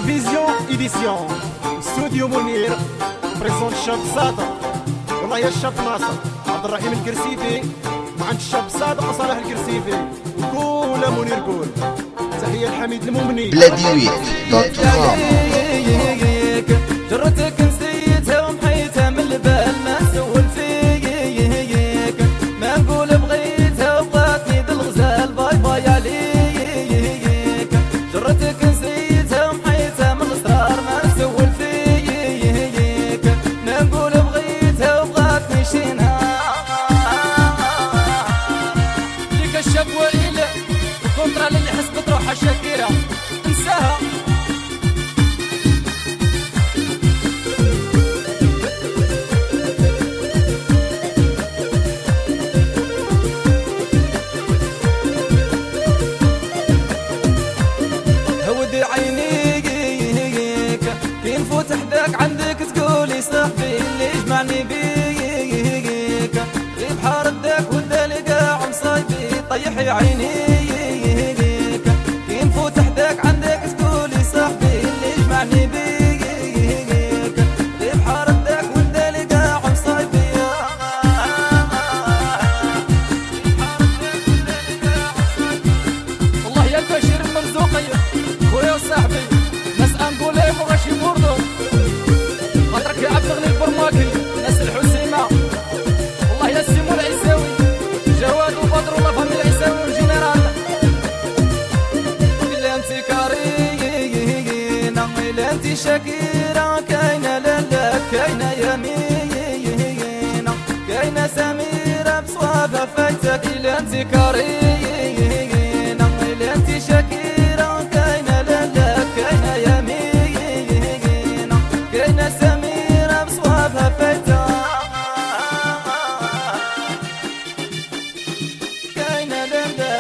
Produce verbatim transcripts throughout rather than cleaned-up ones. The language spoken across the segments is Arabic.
فيزيون إديسيون استوديو منير بريزون الشاب صادق. والله يا الشاب ناصر عبد الرحيم الكرسيفي مع الشاب صادق وصالح الكرسيفي وقول منير قول. تحية لحميد المؤمني بلاديويت دوت كوم. جرتك نسيتها ومحيتها من البال ما نسول فيك، ما نقول بغيتها وبغاتني ذا الغزال باي باي عليك. جرتك نسيتها ومحيتها من الاسرار ما نسول فيك، ما نقول بغيتها وبغاتني شي نهار. ديك الشاب وإلى الكونترا اللي حسبت روحها شاكيرة انساها. عندك تقولي صاحبي اللي يجمعني بيك، بحار الداك والدالي قاع مصايبي طيح يا عينيك. كي نفوت حداك عندك تقولي صاحبي اللي يجمعني بيك، بحار الداك والدالي قاع مصايبي. والله يا البشير المرزوقي خويا وصاحبي ناس انقول ايه مغاشي بوردو خاطرك يا عبد الغني البرماكي ناس الحسيمه. والله يا سيمو العيساوي جواد وبدر والله فهمي العيساوي والجنرال. الا انت كارينا الا انت شاكيره كاينه لالا كاينه يمينه كاينه سميره بصوابها فايتك. الا انت كارينا الا انت شاكيره كاينه لالا كاينه يمينه كاينه سميره بصوابها فايتك. كاينه لالا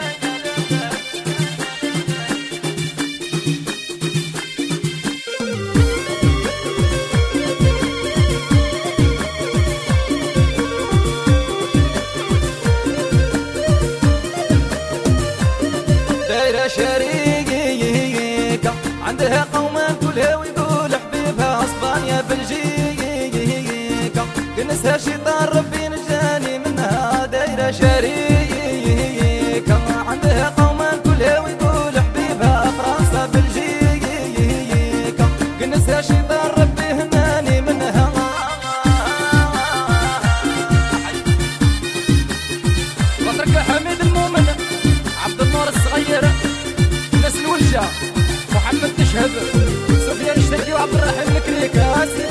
دايره شريكه عندها قوما كلها ويقول حبيبها اسبانيا بلجيكا. كنسها شيطان ربي نجاني منها. دايره شريكه عندها قوما كلها ويقول حبيبها فرنسا بلجيكا. كنسها شيطان ربي هناني منها. خاطرك يا حميد المؤمن عبد النور الصغير ناس الولجه محمد تشهد سفيان الشتكي وعبد الرحيم الكريكاسي.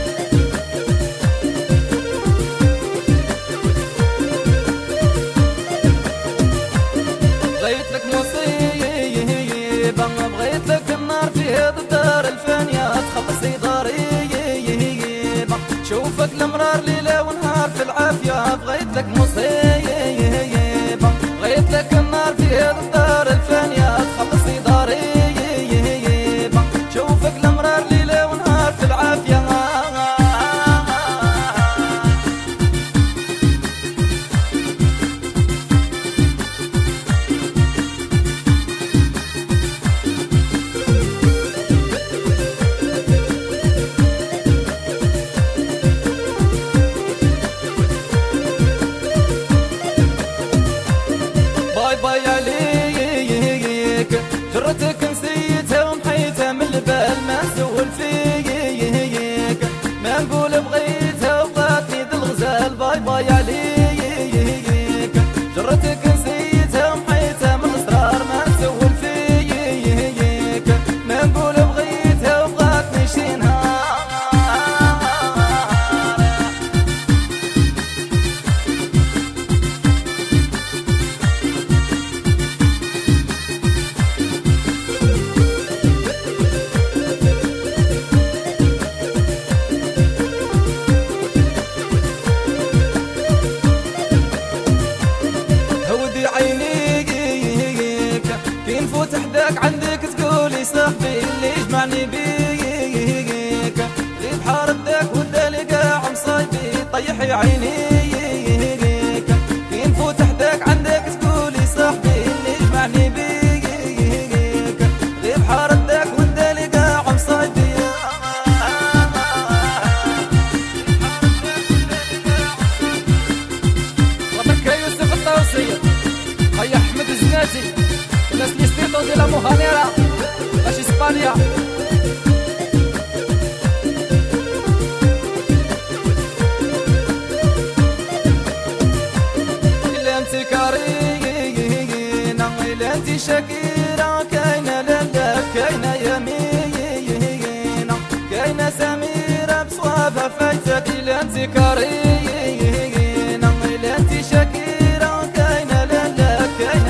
بغيت لك مصيبة بغيت لك النار في هذا الدار الفانية تخلصي ضريبة. شوفك المرار ليلة ونهار في العافية. بغيت لك مصيبة بغيت لك النار في هذا الدار الفانية تخلصي ضريبة. شوفك المرار ليلة ونهار في العافية. باي باي عليك جرتك نسيتها ومحيتها من البال ما نسول فيك، ما نقول بغيتها وبغاتني ذا الغزال باي باي عليك. جرتك نسيتها ومحيتها من الاسرار ما نسول فيك، ما نقول بغيتها وبغاتني شي نهار. عندك تقولي صاحبي اللي يجمعني بيك، اللي بحار الداك والدالي قاع مصايبي طيح يا عينيك. كي نفوت حداك عندك تقولي صاحبي اللي يجمعني بيك، اللي بحار الداك والدالي غالية. إلا انت كارينا إلا انت شكيرة كاينة لالا كاينة يمينة كاينة سميرة بصوابها فايتك. إلا انت كارينا إلا انت شكيرة كاينة لالا كاينة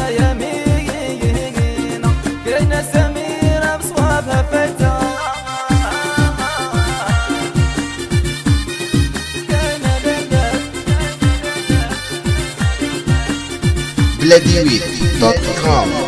يمينة كاينة سميرة بصوابها فايتك. بلاديويت دوت كوم.